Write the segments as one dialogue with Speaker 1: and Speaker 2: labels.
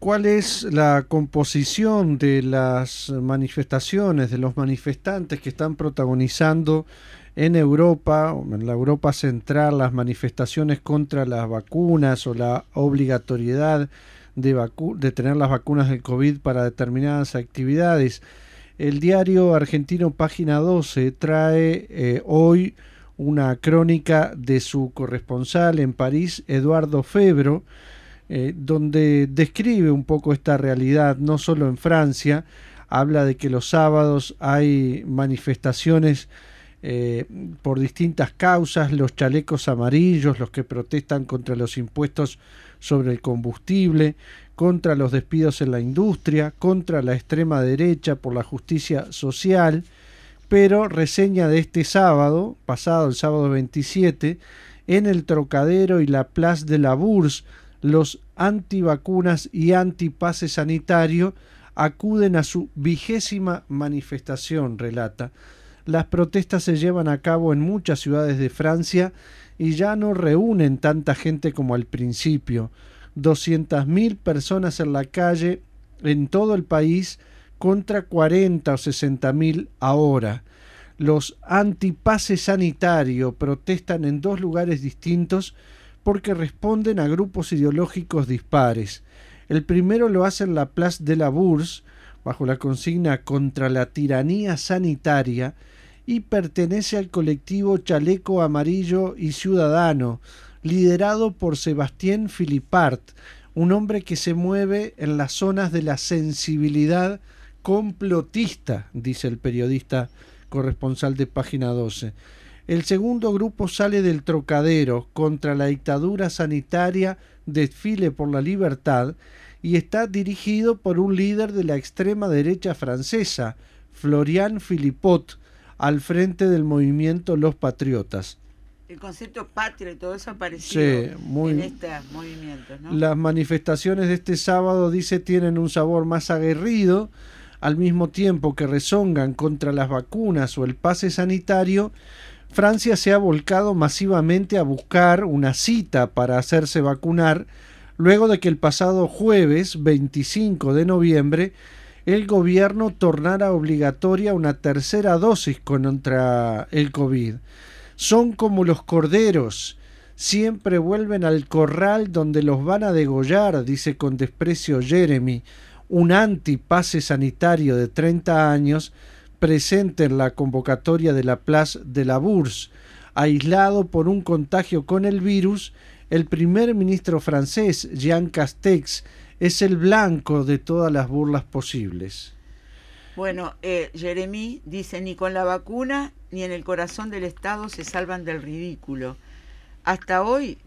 Speaker 1: ¿cuál es la composición de las manifestaciones, de los manifestantes que están protagonizando en Europa, en la Europa central, las manifestaciones contra las vacunas o la obligatoriedad de tener las vacunas del COVID para determinadas actividades? El diario argentino Página 12 trae hoy una crónica de su corresponsal en París, Eduardo Febro, donde describe un poco esta realidad, no solo en Francia. Habla de que los sábados hay manifestaciones por distintas causas, los chalecos amarillos, los que protestan contra los impuestos sobre el combustible, contra los despidos en la industria, contra la extrema derecha por la justicia social. Pero reseña de este sábado, pasado el sábado 27, en el Trocadero y la Place de la Bourse, los antivacunas y antipase sanitario acuden a su 20ª manifestación, relata. Las protestas se llevan a cabo en muchas ciudades de Francia y ya no reúnen tanta gente como al principio. 200.000 personas en la calle en todo el país contra 40 o 60.000 ahora. Los antipase sanitario protestan en 2 lugares distintos porque responden a grupos ideológicos dispares. El primero lo hace en la Place de la Bourse, bajo la consigna contra la tiranía sanitaria, y pertenece al colectivo Chaleco Amarillo y Ciudadano, liderado por Sébastien Philippart, un hombre que se mueve en las zonas de la sensibilidad complotista, dice el periodista corresponsal de Página 12. El segundo grupo sale del Trocadero contra la dictadura sanitaria, Desfile por la Libertad, y está dirigido por un líder de la extrema derecha francesa, Florian Philippot, al frente del movimiento Los Patriotas.
Speaker 2: El concepto patria y todo eso apareció
Speaker 1: en
Speaker 2: estos movimientos, ¿no?
Speaker 1: Las manifestaciones de este sábado, dice, tienen un sabor más aguerrido. Al mismo tiempo que rezongan contra las vacunas o el pase sanitario, Francia se ha volcado masivamente a buscar una cita para hacerse vacunar, luego de que el pasado jueves 25 de noviembre el gobierno tornara obligatoria una tercera dosis contra el COVID. Son como los corderos, siempre vuelven al corral donde los van a degollar, dice con desprecio Jeremy, un antipase sanitario de 30 años, presente en la convocatoria de la Place de la Bourse. Aislado por un contagio con el virus, el primer ministro francés, Jean Castex, es el blanco de todas las burlas posibles.
Speaker 2: Bueno, Jeremy dice, ni con la vacuna ni en el corazón del Estado se salvan del ridículo. Hasta hoy,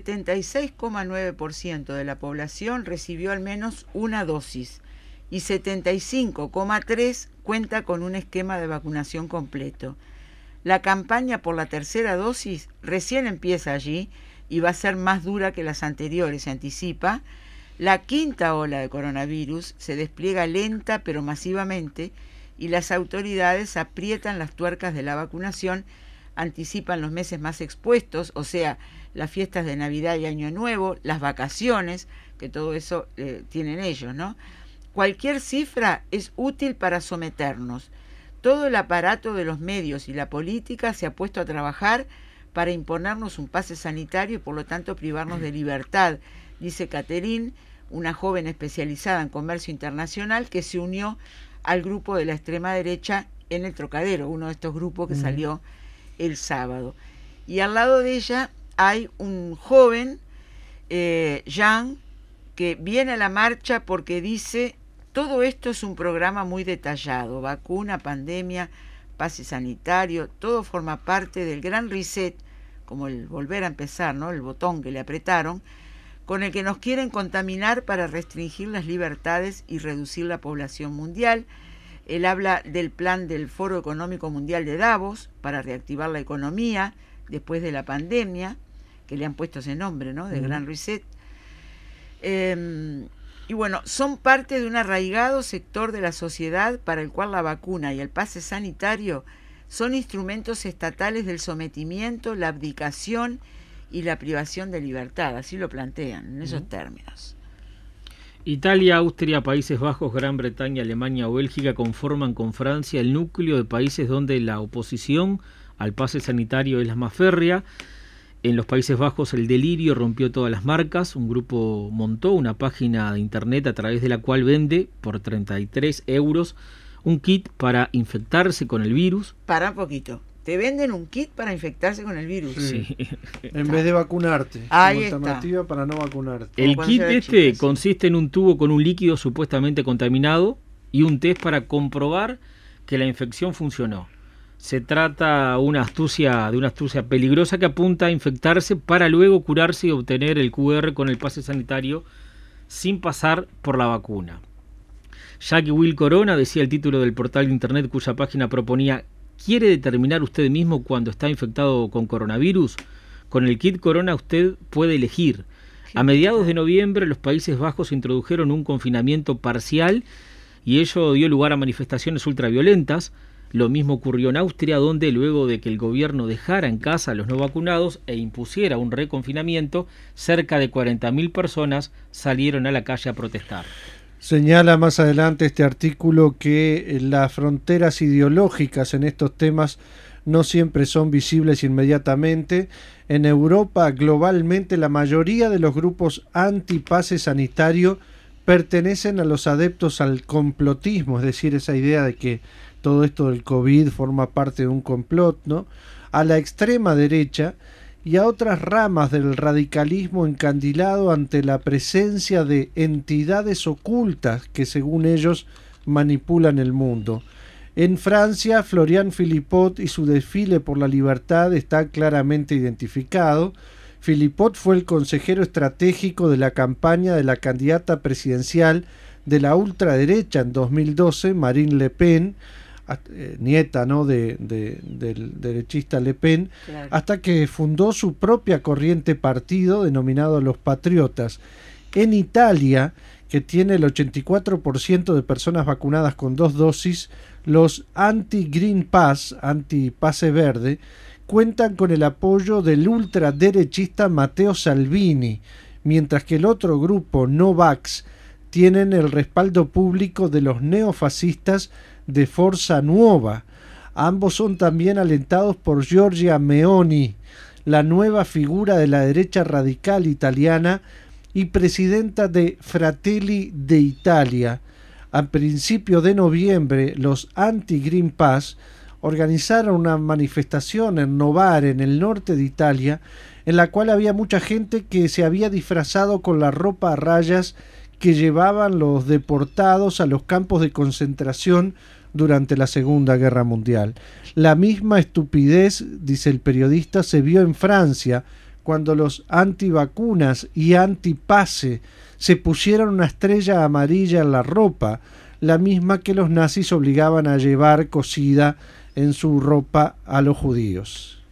Speaker 2: 76,9% de la población recibió al menos una dosis y 75,3% cuenta con un esquema de vacunación completo. La campaña por la tercera dosis recién empieza allí y va a ser más dura que las anteriores, se anticipa. La quinta ola de coronavirus se despliega lenta pero masivamente y las autoridades aprietan las tuercas de la vacunación, anticipan los meses más expuestos, o sea, las fiestas de Navidad y Año Nuevo, las vacaciones, que todo eso tienen ellos, ¿no? Cualquier cifra es útil para someternos. Todo el aparato de los medios y la política se ha puesto a trabajar para imponernos un pase sanitario y por lo tanto privarnos de libertad, dice Catherine, una joven especializada en comercio internacional que se unió al grupo de la extrema derecha en el Trocadero, uno de estos grupos que salió el sábado. Y al lado de ella hay un joven, Jean, que viene a la marcha porque dice, todo esto es un programa muy detallado, vacuna, pandemia, pase sanitario, todo forma parte del gran reset, como el volver a empezar, ¿no? El botón que le apretaron, con el que nos quieren contaminar para restringir las libertades y reducir la población mundial. Él habla del plan del Foro Económico Mundial de Davos para reactivar la economía después de la pandemia, que le han puesto ese nombre, ¿no? De Gran Reset. Y bueno, son parte de un arraigado sector de la sociedad para el cual la vacuna y el pase sanitario son instrumentos estatales del sometimiento, la abdicación y la privación de libertad, así lo plantean en esos términos.
Speaker 3: Italia, Austria, Países Bajos, Gran Bretaña, Alemania o Bélgica conforman con Francia el núcleo de países donde la oposición al pase sanitario es la más férrea. En los Países Bajos el delirio rompió todas las marcas. Un grupo montó una página de internet a través de la cual vende por 33 euros un kit para infectarse con el virus.
Speaker 2: Para un poquito. Te venden un kit para infectarse con el virus.
Speaker 1: Sí. En vez de vacunarte.
Speaker 2: Ahí
Speaker 1: como alternativa para no vacunarte.
Speaker 3: El kit consiste en un tubo con un líquido supuestamente contaminado y un test para comprobar que la infección funcionó. Se trata de una astucia peligrosa que apunta a infectarse para luego curarse y obtener el QR con el pase sanitario sin pasar por la vacuna. Jackie Will Corona, decía el título del portal de internet cuya página proponía: ¿quiere determinar usted mismo cuando está infectado con coronavirus? Con el kit Corona usted puede elegir. A mediados de noviembre los Países Bajos introdujeron un confinamiento parcial y ello dio lugar a manifestaciones ultraviolentas. Lo mismo ocurrió en Austria, donde luego de que el gobierno dejara en casa a los no vacunados e impusiera un reconfinamiento, cerca de 40.000 personas salieron a la calle a protestar.
Speaker 1: Señala más adelante este artículo que las fronteras ideológicas en estos temas no siempre son visibles inmediatamente. En Europa, globalmente, la mayoría de los grupos anti-pase sanitario pertenecen a los adeptos al complotismo, es decir, esa idea de que todo esto del COVID forma parte de un complot, ¿no? A la extrema derecha y a otras ramas del radicalismo encandilado ante la presencia de entidades ocultas que, según ellos, manipulan el mundo. En Francia, Florian Philippot y su desfile por la libertad está claramente identificado. Philippot fue el consejero estratégico de la campaña de la candidata presidencial de la ultraderecha en 2012, Marine Le Pen, nieta, ¿no?, del derechista Le Pen, claro, hasta que fundó su propia corriente partido denominado Los Patriotas. En Italia, que tiene el 84% de personas vacunadas con 2 dosis, los anti-Green Pass, anti-pase verde, cuentan con el apoyo del ultraderechista Matteo Salvini, mientras que el otro grupo, Novax, tienen el respaldo público de los neofascistas de Forza Nuova. Ambos son también alentados por Giorgia Meloni, la nueva figura de la derecha radical italiana y presidenta de Fratelli d'Italia. A principios de noviembre, los anti-Green Pass organizaron una manifestación en Novara, en el norte de Italia, en la cual había mucha gente que se había disfrazado con la ropa a rayas que llevaban los deportados a los campos de concentración durante la Segunda Guerra Mundial. La misma estupidez, dice el periodista, se vio en Francia, cuando los antivacunas y antipase se pusieron una estrella amarilla en la ropa, la misma que los nazis obligaban a llevar cosida en su ropa a los judíos.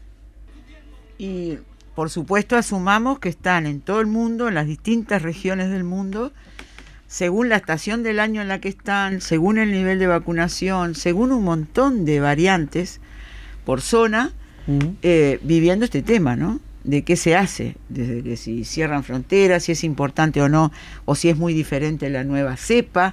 Speaker 2: Y por supuesto asumamos que están en todo el mundo, en las distintas regiones del mundo, según la estación del año en la que están, según el nivel de vacunación, según un montón de variantes por zona, viviendo este tema, ¿no? De qué se hace, desde que si cierran fronteras, si es importante o no, o si es muy diferente la nueva cepa,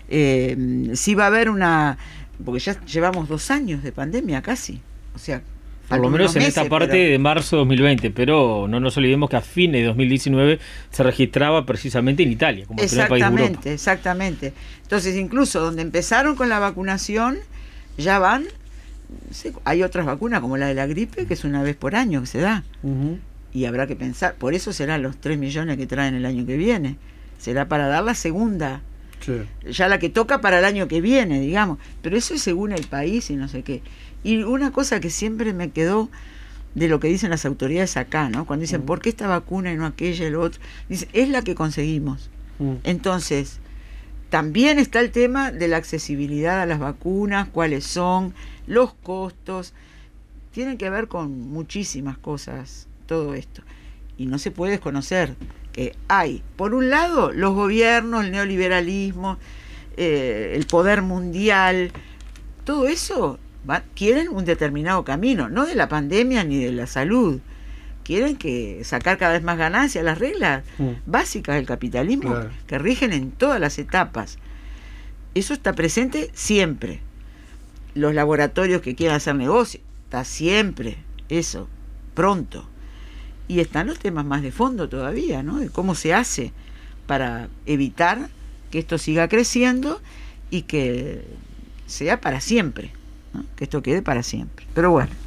Speaker 2: si va a haber porque ya llevamos 2 años de pandemia casi, o sea,
Speaker 3: por lo menos en esta parte de marzo de 2020, pero no nos olvidemos que a fines de 2019 se registraba precisamente en Italia, como el primer país de Europa.
Speaker 2: Exactamente. Entonces, incluso donde empezaron con la vacunación, ya van, hay otras vacunas como la de la gripe, que es una vez por año que se da. Y habrá que pensar, por eso serán los 3 millones que traen el año que viene. Será para dar la segunda. Sí. Ya la que toca para el año que viene, digamos. Pero eso es según el país y no sé qué. Y una cosa que siempre me quedó de lo que dicen las autoridades acá, ¿no? Cuando dicen, ¿por qué esta vacuna y no aquella y lo otro? Dicen, es la que conseguimos. Entonces, también está el tema de la accesibilidad a las vacunas, cuáles son, los costos. Tiene que ver con muchísimas cosas todo esto. Y no se puede desconocer que hay, por un lado, los gobiernos, el neoliberalismo, el poder mundial, todo eso quieren un determinado camino, no de la pandemia ni de la salud, quieren que sacar cada vez más ganancias, las reglas básicas del capitalismo, claro, que rigen en todas las etapas. Eso está presente siempre. Los laboratorios que quieran hacer negocio, está siempre eso, pronto. Y están los temas más de fondo todavía, ¿no? De cómo se hace para evitar que esto siga creciendo y que sea para siempre, ¿no? Que esto quede para siempre. Pero bueno.